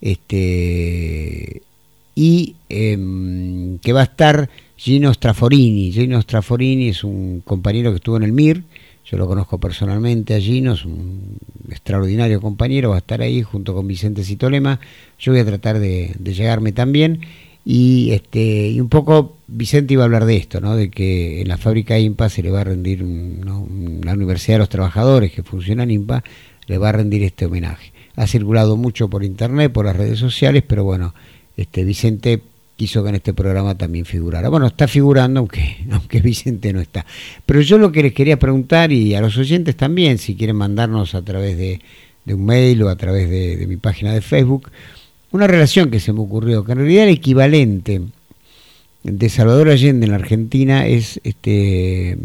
este y eh, que va a estar Gino Straforini. Gino Straforini es un compañero que estuvo en el M I R, yo lo conozco personalmente a Gino, es un extraordinario compañero, va a estar ahí junto con Vicente Cito Lema. Yo voy a tratar de, de llegarme también, y este y un poco Vicente iba a hablar de esto, ¿no? De que en la fábrica IMPA se le va a rendir, ¿no? La Universidad de los Trabajadores, que funciona en IMPA, le va a rendir este homenaje. Ha circulado mucho por internet, por las redes sociales, pero bueno, este Vicente quiso que en este programa también figurara. Bueno, está figurando, aunque, aunque Vicente no está. Pero yo lo que les quería preguntar, y a los oyentes también, si quieren mandarnos a través de, de un mail o a través de, de mi página de Facebook, una relación que se me ocurrió, que en realidad el equivalente de Salvador Allende en la Argentina es este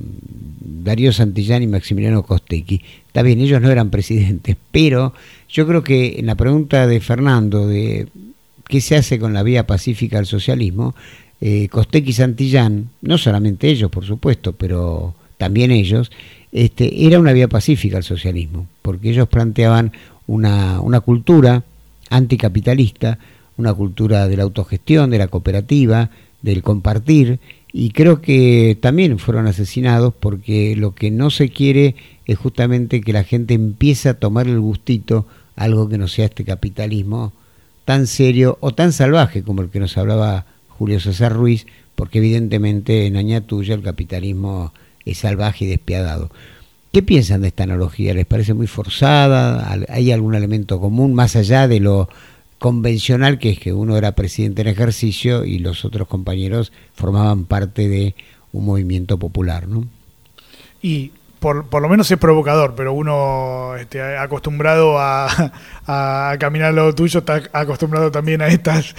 Darío Santillán y Maximiliano Costecchi. Está bien, ellos no eran presidentes, pero yo creo que en la pregunta de Fernando de qué se hace con la vía pacífica al socialismo, eh, Costecchi y Santillán, no solamente ellos por supuesto, pero también ellos, este, era una vía pacífica al socialismo, porque ellos planteaban una, una cultura anticapitalista, una cultura de la autogestión, de la cooperativa, del compartir, y creo que también fueron asesinados porque lo que no se quiere es justamente que la gente empiece a tomar el gustito a algo que no sea este capitalismo tan serio o tan salvaje como el que nos hablaba Julio César Ruiz, porque evidentemente en Añatuya el capitalismo es salvaje y despiadado. ¿Qué piensan de esta analogía? ¿Les parece muy forzada? ¿Hay algún elemento común más allá de lo convencional, que es que uno era presidente en ejercicio y los otros compañeros formaban parte de un movimiento popular, ¿no? Y por, por lo menos es provocador, pero uno este, acostumbrado a, a caminar al lado tuyo está acostumbrado también a estas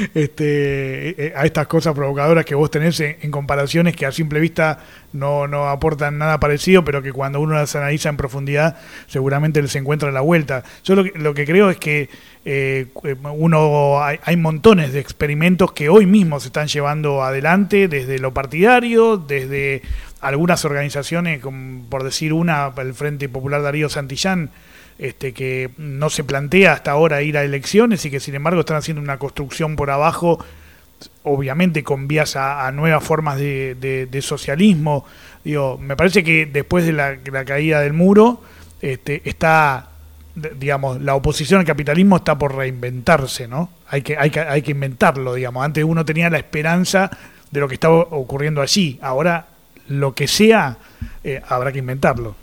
este, a estas cosas provocadoras que vos tenés en, en comparaciones que a simple vista no, no aportan nada parecido, pero que cuando uno las analiza en profundidad seguramente les encuentra la vuelta. Yo lo que, lo que creo es que eh, uno hay, hay montones de experimentos que hoy mismo se están llevando adelante desde lo partidario, desde algunas organizaciones, como por decir una, el Frente Popular Darío Santillán, este, que no se plantea hasta ahora ir a elecciones y que sin embargo están haciendo una construcción por abajo, obviamente con vías a, a nuevas formas de, de, de socialismo. Digo, me parece que después de la, la caída del muro, este, está, digamos, la oposición al capitalismo está por reinventarse, ¿no? Hay que, hay que, hay que inventarlo, digamos. Antes uno tenía la esperanza de lo que estaba ocurriendo allí. Ahora, lo que sea, eh, habrá que inventarlo.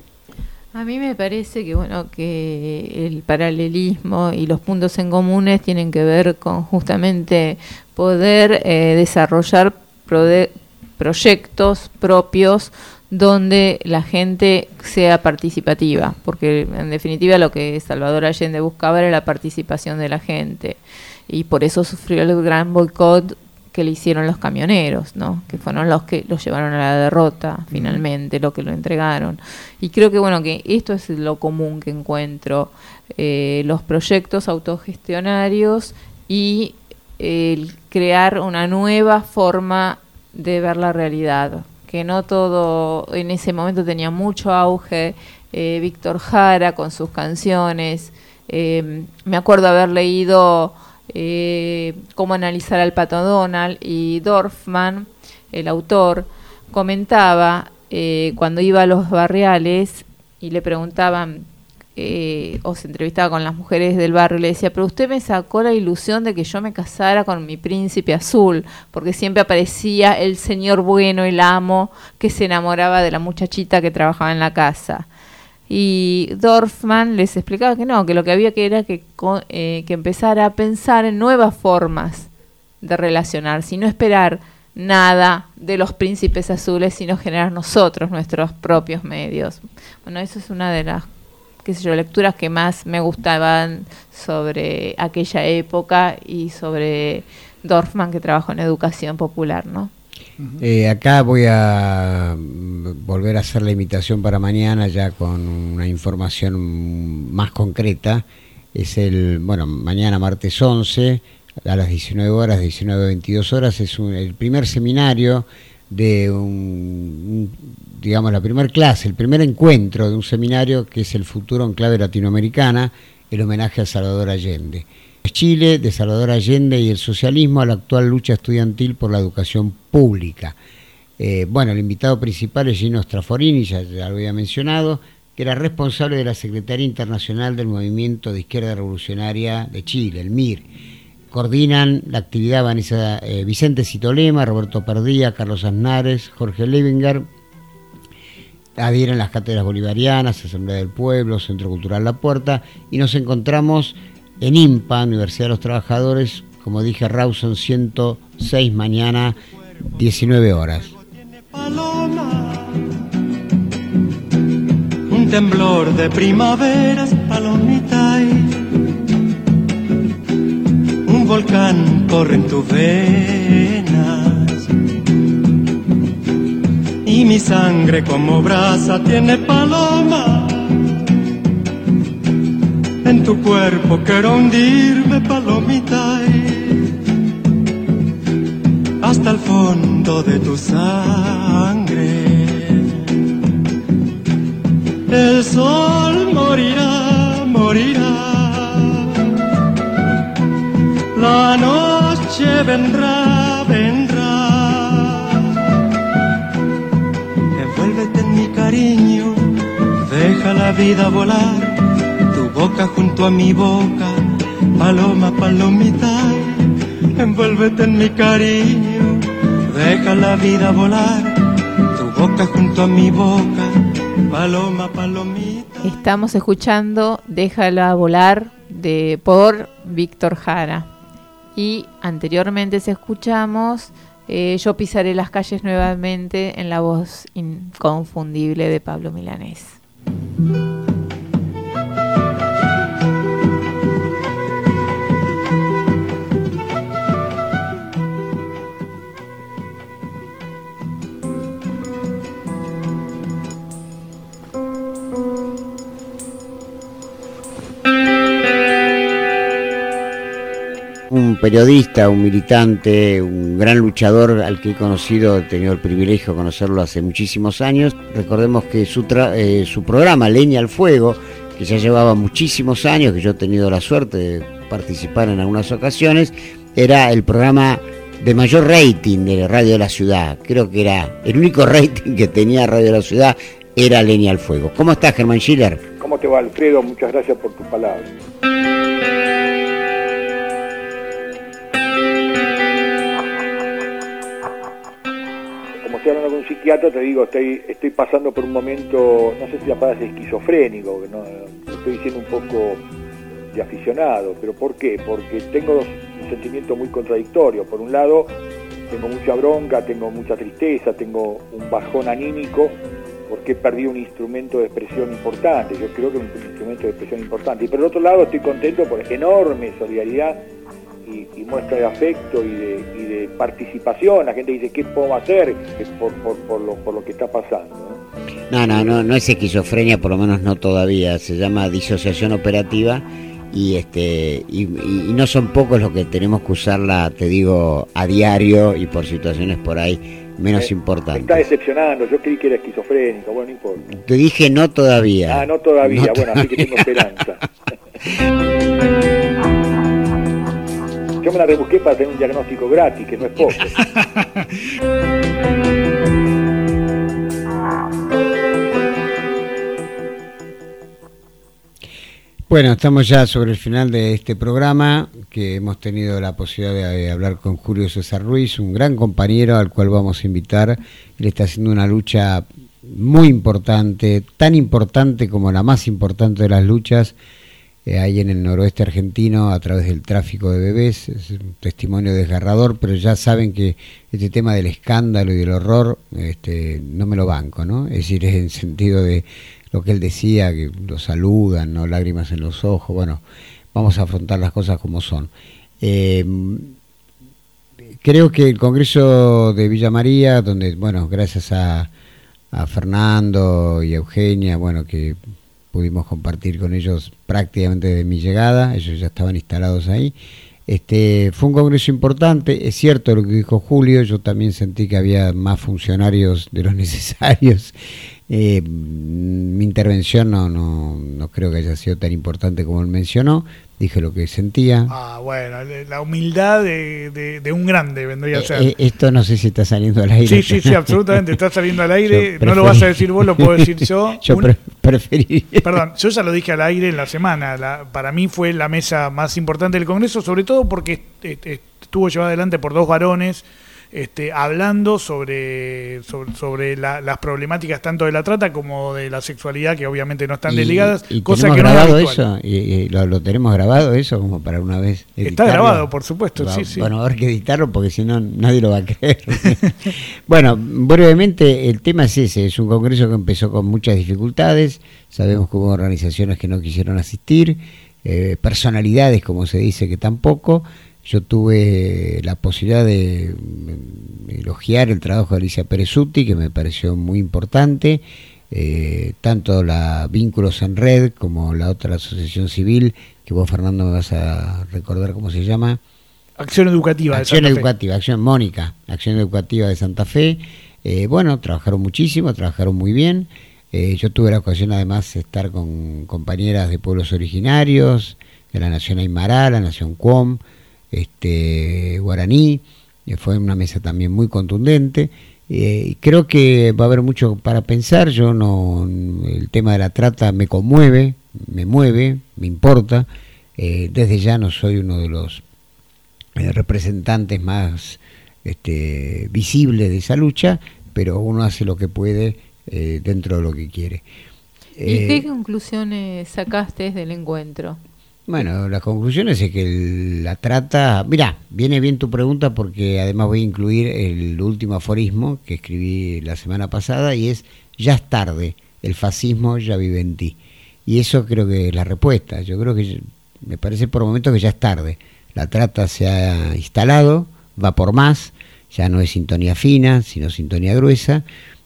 A mí me parece que bueno que el paralelismo y los puntos en comunes tienen que ver con justamente poder eh, desarrollar prode- proyectos propios donde la gente sea participativa, porque en definitiva lo que Salvador Allende buscaba era la participación de la gente, y por eso sufrió el gran boicot que le hicieron los camioneros, ¿no? Que fueron los que los llevaron a la derrota finalmente, lo que lo entregaron. Y creo que bueno, que esto es lo común que encuentro, eh, los proyectos autogestionarios y el crear una nueva forma de ver la realidad, que no todo, en ese momento tenía mucho auge, eh, Víctor Jara con sus canciones, eh, me acuerdo haber leído eh, Cómo analizar al Pato Donald, y Dorfman, el autor, comentaba eh, cuando iba a los barriales y le preguntaban, Eh, o se entrevistaba con las mujeres del barrio, y le decía, pero usted me sacó la ilusión de que yo me casara con mi príncipe azul, porque siempre aparecía el señor bueno, el amo, que se enamoraba de la muchachita que trabajaba en la casa. Y Dorfman les explicaba que no, que lo que había que era que, eh, que empezar a pensar en nuevas formas de relacionarse, y no esperar nada de los príncipes azules, sino generar nosotros nuestros propios medios. Bueno, eso es una de las qué sé yo, lecturas que más me gustaban sobre aquella época y sobre Dorfman, que trabajó en educación popular, ¿no? Eh, acá voy a volver a hacer la invitación para mañana, ya con una información más concreta. Es el, bueno, mañana martes once, a las diecinueve horas, diecinueve a veintidós horas, es un, el primer seminario de un, digamos, la primera clase, el primer encuentro de un seminario que es el futuro en clave latinoamericana, el homenaje a Salvador Allende. Chile, de Salvador Allende y el socialismo a la actual lucha estudiantil por la educación pública. Eh, bueno, el invitado principal es Gino Straforini, ya, ya lo había mencionado, que era responsable de la Secretaría Internacional del Movimiento de Izquierda Revolucionaria de Chile, el M I R. Coordinan la actividad Vanessa, eh, Vicente Citolema, Roberto Perdía, Carlos Aznares, Jorge Levinger. Adhieren las cátedras bolivarianas, Asamblea del Pueblo, Centro Cultural La Puerta, y nos encontramos en IMPA, Universidad de los Trabajadores, como dije, Rawson ciento seis, mañana diecinueve horas. Un temblor de primaveras, palomita, un volcán corre en tus venas, y mi sangre como brasa tiene paloma. En tu cuerpo quiero hundirme, palomita, hasta el fondo de tu sangre. El sol morirá, morirá, la noche vendrá, vendrá. Envuélvete en mi cariño, deja la vida volar, tu boca junto a mi boca, paloma, palomita. Envuélvete en mi cariño, deja la vida volar, tu boca junto a mi boca, paloma, palomita. Estamos escuchando Déjala volar de por Víctor Jara, y anteriormente se escuchamos eh, Yo pisaré las calles nuevamente, en la voz inconfundible de Pablo Milanés. Un periodista, un militante, un gran luchador al que he conocido, he tenido el privilegio de conocerlo hace muchísimos años. Recordemos que su, tra- eh, su programa Leña al Fuego, que ya llevaba muchísimos años, que yo he tenido la suerte de participar en algunas ocasiones, era el programa de mayor rating de Radio de la Ciudad. Creo que era el único rating que tenía Radio de la Ciudad, era Leña al Fuego. ¿Cómo estás, Germán Schiller? ¿Cómo te va, Alfredo? Muchas gracias por tus palabras. Estoy hablando con un psiquiatra, te digo, estoy estoy pasando por un momento, no sé si la palabra es esquizofrénico, no, lo estoy diciendo un poco de aficionado, pero ¿por qué? Porque tengo un sentimiento muy contradictorio. Por un lado, tengo mucha bronca, tengo mucha tristeza, tengo un bajón anímico, porque he perdido un instrumento de expresión importante. Yo creo que es un instrumento de expresión importante. Y por el otro lado estoy contento por enorme solidaridad y, y muestra de afecto y de, y de participación. La gente dice, ¿qué puedo hacer por, por, por, lo, por lo que está pasando? ¿no? No, no, no, no es esquizofrenia, por lo menos no todavía. Se llama disociación operativa y este y, y, y no son pocos los que tenemos que usarla, te digo, a diario y por situaciones por ahí menos me, importantes. Me está decepcionando, yo creí que era esquizofrénico, bueno, no importa. Te dije no todavía. Ah, no todavía, no bueno, todavía. así que tengo esperanza. Yo me la rebusqué para tener un diagnóstico gratis, que no es poco. Bueno, estamos ya sobre el final de este programa, que hemos tenido la posibilidad de hablar con Julio César Ruiz, un gran compañero al cual vamos a invitar. Él está haciendo una lucha muy importante, tan importante como la más importante de las luchas, eh, ahí en el noroeste argentino, a través del tráfico de bebés. Es un testimonio desgarrador, pero ya saben que este tema del escándalo y del horror, este, no me lo banco, ¿no? Es decir, es en sentido de lo que él decía, que lo saludan, ¿no? Lágrimas en los ojos. Bueno, vamos a afrontar las cosas como son. Eh, creo que el Congreso de Villa María, donde, bueno, gracias a, a Fernando y a Eugenia, bueno, que pudimos compartir con ellos prácticamente desde mi llegada, ellos ya estaban instalados ahí. Este, fue un congreso importante, es cierto lo que dijo Julio, yo también sentí que había más funcionarios de los necesarios. Eh, mi intervención no, no, no creo que haya sido tan importante como él mencionó, dije lo que sentía. Ah, bueno, la humildad de, de, de un grande vendría a ser. Eh, esto no sé si está saliendo al aire. Sí, sí, sí, absolutamente, está saliendo al aire, no lo vas a decir vos, lo puedo decir yo. Yo pre preferiría. Perdón, yo ya lo dije al aire en la semana, la, para mí fue la mesa más importante del Congreso, sobre todo porque este, estuvo llevada adelante por dos varones, Este, hablando sobre sobre, sobre la, las problemáticas tanto de la trata como de la sexualidad, que obviamente no están y, desligadas, y cosa que grabado no es eso y, y lo, lo tenemos grabado eso como para una vez editarlo. Está grabado, por supuesto. Va, sí, sí. Bueno, va a haber que editarlo porque si no nadie lo va a creer. Bueno, brevemente el tema es ese, es un congreso que empezó con muchas dificultades, sabemos que hubo organizaciones que no quisieron asistir, eh, personalidades como se dice que tampoco. Yo tuve la posibilidad de elogiar el trabajo de Alicia Perezutti, que me pareció muy importante, eh, tanto la Vínculos en Red como la otra asociación civil, que vos, Fernando, me vas a recordar cómo se llama. Acción Educativa de Acción Santa Fe. Educativa, Acción Mónica, Acción Educativa de Santa Fe. Eh, bueno, trabajaron muchísimo, trabajaron muy bien. Eh, yo tuve la ocasión además de estar con compañeras de pueblos originarios, de la Nación Aymara, la Nación Cuom, este guaraní, fue una mesa también muy contundente. Eh, creo que va a haber mucho para pensar. Yo no, el tema de la trata me conmueve, me mueve, me importa. Eh, desde ya no soy uno de los eh, representantes más este, visibles de esa lucha, pero uno hace lo que puede eh, dentro de lo que quiere. ¿Y eh, qué conclusiones sacaste del encuentro? Bueno, las conclusiones es que el, la trata... Mirá, viene bien tu pregunta porque además voy a incluir el último aforismo que escribí la semana pasada y es: ya es tarde, el fascismo ya vive en ti. Y eso creo que es la respuesta. Yo creo que, me parece por momentos que ya es tarde. La trata se ha instalado, va por más, ya no es sintonía fina, sino sintonía gruesa.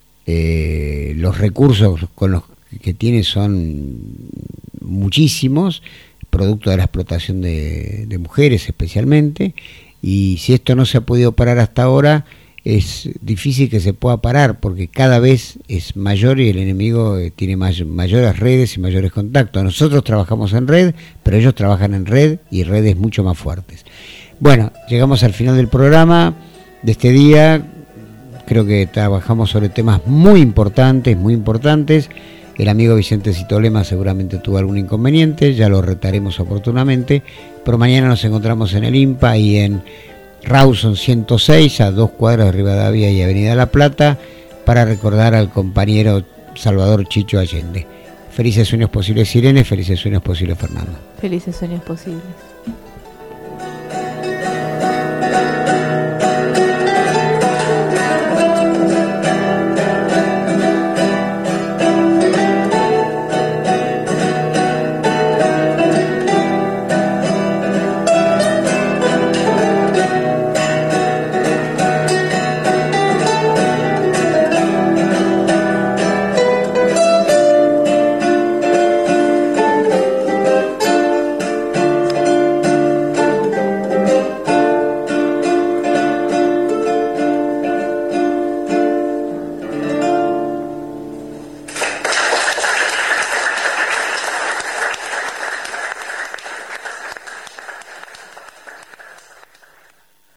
Eh, los recursos con los que tiene son muchísimos, producto de la explotación de, de mujeres especialmente, y si esto no se ha podido parar hasta ahora, es difícil que se pueda parar, porque cada vez es mayor y el enemigo tiene may- mayores redes y mayores contactos. Nosotros trabajamos en red, pero ellos trabajan en red y redes mucho más fuertes. Bueno, llegamos al final del programa de este día. Creo que trabajamos sobre temas muy importantes, muy importantes. El amigo Vicente Citolema seguramente tuvo algún inconveniente, ya lo retaremos oportunamente, pero mañana nos encontramos en el IMPA y en Rawson ciento seis, a dos cuadras de Rivadavia y Avenida La Plata, para recordar al compañero Salvador Chicho Allende. Felices sueños posibles, Irene, felices sueños posibles, Fernando. Felices sueños posibles.